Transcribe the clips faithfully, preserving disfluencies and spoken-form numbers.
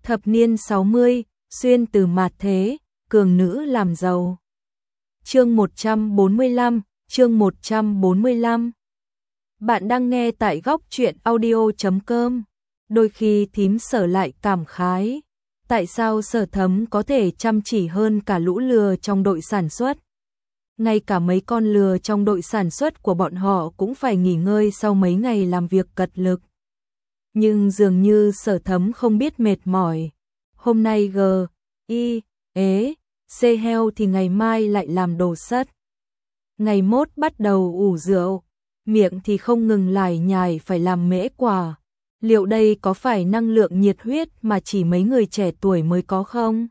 Thập niên sáu mươi, xuyên từ mạt thế, cường nữ làm giàu. Chương một trăm bốn mươi lăm, chương một trăm bốn mươi lăm. Bạn đang nghe tại góc truyện audio chấm com. Đôi khi thím Sở lại cảm khái, tại sao Sở Thấm có thể chăm chỉ hơn cả lũ lừa trong đội sản xuất. Ngay cả mấy con lừa trong đội sản xuất của bọn họ cũng phải nghỉ ngơi sau mấy ngày làm việc cật lực. Nhưng dường như Sở Thấm không biết mệt mỏi. Hôm nay G, Y, ế, C heo thì ngày mai lại làm đồ sắt. Ngày mốt bắt đầu ủ rượu, miệng thì không ngừng lải nhải phải làm mễ quả. Liệu đây có phải năng lượng nhiệt huyết mà chỉ mấy người trẻ tuổi mới có không?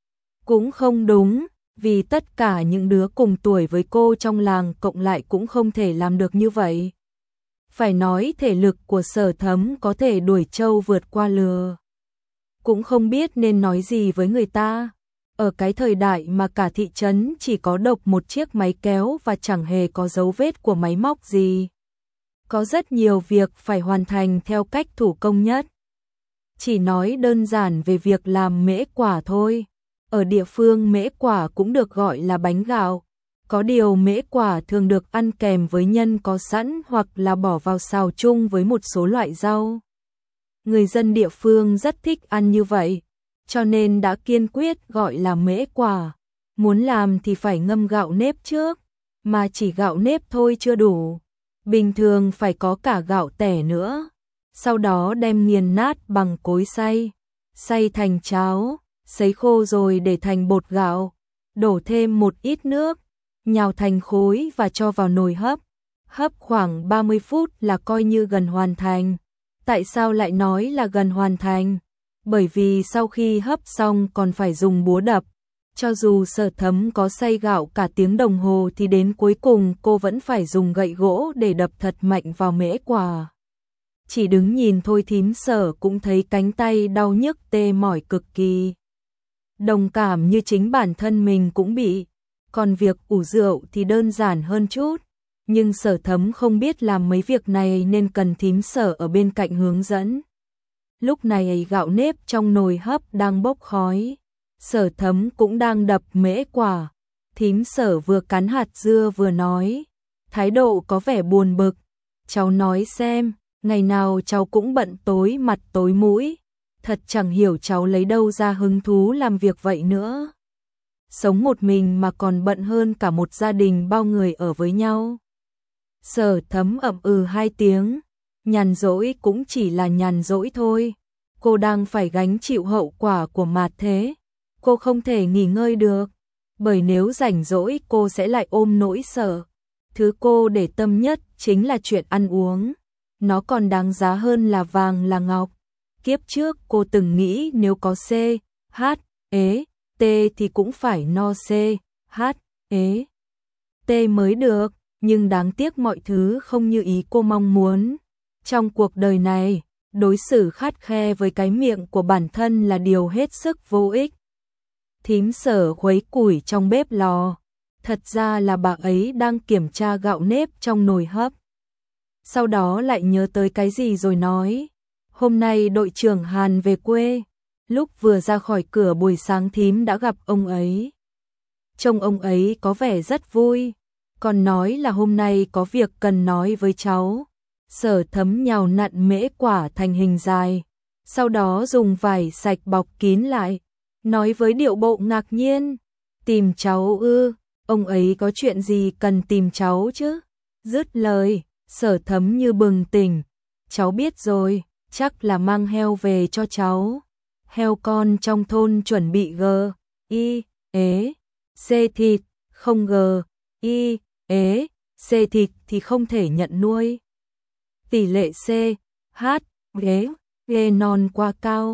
Cũng không đúng, vì tất cả những đứa cùng tuổi với cô trong làng cộng lại cũng không thể làm được như vậy. Phải nói thể lực của Sở Thấm có thể đuổi trâu vượt qua lừa. Cũng không biết nên nói gì với người ta. Ở cái thời đại mà cả thị trấn chỉ có độc một chiếc máy kéo và chẳng hề có dấu vết của máy móc gì. Có rất nhiều việc phải hoàn thành theo cách thủ công nhất. Chỉ nói đơn giản về việc làm mễ quả thôi. Ở địa phương mễ quả cũng được gọi là bánh gạo. Có điều mễ quả thường được ăn kèm với nhân có sẵn hoặc là bỏ vào xào chung với một số loại rau. Người dân địa phương rất thích ăn như vậy, cho nên đã kiên quyết gọi là mễ quả. Muốn làm thì phải ngâm gạo nếp trước, mà chỉ gạo nếp thôi chưa đủ. Bình thường phải có cả gạo tẻ nữa. Sau đó đem nghiền nát bằng cối xay, xay thành cháo, sấy khô rồi để thành bột gạo, đổ thêm một ít nước, nhào thành khối và cho vào nồi hấp. Hấp khoảng ba mươi phút là coi như gần hoàn thành. Tại sao lại nói là gần hoàn thành? Bởi vì sau khi hấp xong còn phải dùng búa đập. Cho dù Sở Thấm có xay gạo cả tiếng đồng hồ thì đến cuối cùng cô vẫn phải dùng gậy gỗ để đập thật mạnh vào mễ quả. Chỉ đứng nhìn thôi thím Sở cũng thấy cánh tay đau nhức tê mỏi cực kỳ. Đồng cảm như chính bản thân mình cũng bị. Còn việc ủ rượu thì đơn giản hơn chút. Nhưng Sở Thấm không biết làm mấy việc này nên cần thím Sở ở bên cạnh hướng dẫn. Lúc này gạo nếp trong nồi hấp đang bốc khói. Sở Thấm cũng đang đập mễ quả. Thím Sở vừa cắn hạt dưa vừa nói. Thái độ có vẻ buồn bực. Cháu nói xem, ngày nào cháu cũng bận tối mặt tối mũi. Thật chẳng hiểu cháu lấy đâu ra hứng thú làm việc vậy nữa. Sống một mình mà còn bận hơn cả một gia đình bao người ở với nhau. Sở Thấm ậm ừ hai tiếng. Nhàn rỗi cũng chỉ là nhàn rỗi thôi. Cô đang phải gánh chịu hậu quả của mạt thế. Cô không thể nghỉ ngơi được. Bởi nếu rảnh rỗi cô sẽ lại ôm nỗi sợ. Thứ cô để tâm nhất chính là chuyện ăn uống. Nó còn đáng giá hơn là vàng là ngọc. Kiếp trước cô từng nghĩ nếu có C, H, ế, T thì cũng phải no C, H, ế, T mới được. Nhưng đáng tiếc mọi thứ không như ý cô mong muốn. Trong cuộc đời này, đối xử khắt khe với cái miệng của bản thân là điều hết sức vô ích. Thím Sở khuấy củi trong bếp lò. Thật ra là bà ấy đang kiểm tra gạo nếp trong nồi hấp. Sau đó lại nhớ tới cái gì rồi nói. Hôm nay đội trưởng Hàn về quê. Lúc vừa ra khỏi cửa buổi sáng thím đã gặp ông ấy. Trông ông ấy có vẻ rất vui. Còn nói là hôm nay có việc cần nói với cháu. Sở Thấm nhào nặn mễ quả thành hình dài. Sau đó dùng vải sạch bọc kín lại. Nói với điệu bộ ngạc nhiên. Tìm cháu ư, ông ấy có chuyện gì cần tìm cháu chứ? Dứt lời, Sở Thấm như bừng tỉnh. Cháu biết rồi, chắc là mang heo về cho cháu. Heo con trong thôn chuẩn bị G, Y, ế, C thịt, không G, Y, ế, C thịt thì không thể nhận nuôi. Tỷ lệ C, H, ế, ghê non quá cao.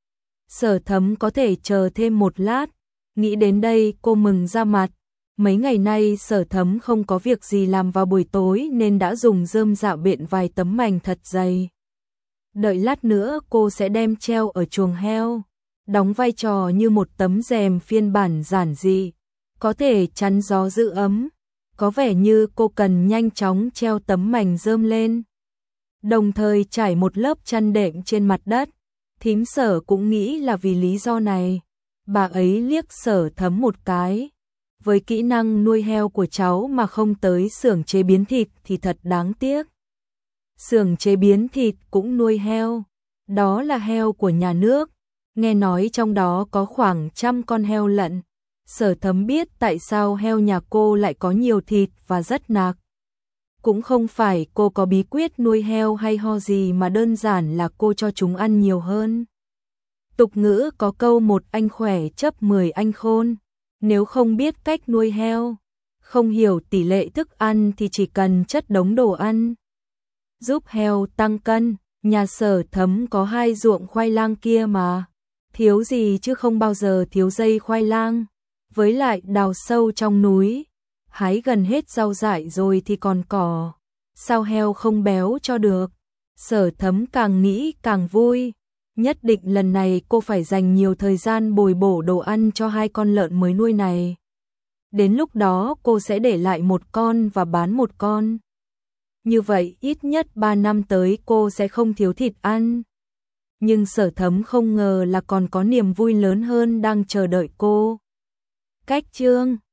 Sở Thấm có thể chờ thêm một lát. Nghĩ đến đây cô mừng ra mặt. Mấy ngày nay Sở Thấm không có việc gì làm vào buổi tối nên đã dùng rơm rạo bện vài tấm mành thật dày. Đợi lát nữa cô sẽ đem treo ở chuồng heo. Đóng vai trò như một tấm rèm phiên bản giản dị. Có thể chắn gió giữ ấm. Có vẻ như cô cần nhanh chóng treo tấm mành rơm lên. Đồng thời trải một lớp chăn đệm trên mặt đất. Thím Sở cũng nghĩ là vì lý do này. Bà ấy liếc Sở Thấm một cái. Với kỹ năng nuôi heo của cháu mà không tới xưởng chế biến thịt thì thật đáng tiếc. Xưởng chế biến thịt cũng nuôi heo. Đó là heo của nhà nước. Nghe nói trong đó có khoảng trăm con heo lận. Sở Thấm biết tại sao heo nhà cô lại có nhiều thịt và rất nạc. Cũng không phải cô có bí quyết nuôi heo hay ho gì mà đơn giản là cô cho chúng ăn nhiều hơn. Tục ngữ có câu một anh khỏe chấp mười anh khôn. Nếu không biết cách nuôi heo, không hiểu tỷ lệ thức ăn thì chỉ cần chất đống đồ ăn. Giúp heo tăng cân, nhà Sở Thấm có hai ruộng khoai lang kia mà. Thiếu gì chứ không bao giờ thiếu dây khoai lang. Với lại đào sâu trong núi, hái gần hết rau dại rồi thì còn cỏ. Sao heo không béo cho được? Sở Thấm càng nghĩ càng vui. Nhất định lần này cô phải dành nhiều thời gian bồi bổ đồ ăn cho hai con lợn mới nuôi này. Đến lúc đó cô sẽ để lại một con và bán một con. Như vậy ít nhất ba năm tới cô sẽ không thiếu thịt ăn. Nhưng Sở Thấm không ngờ là còn có niềm vui lớn hơn đang chờ đợi cô. Cách chương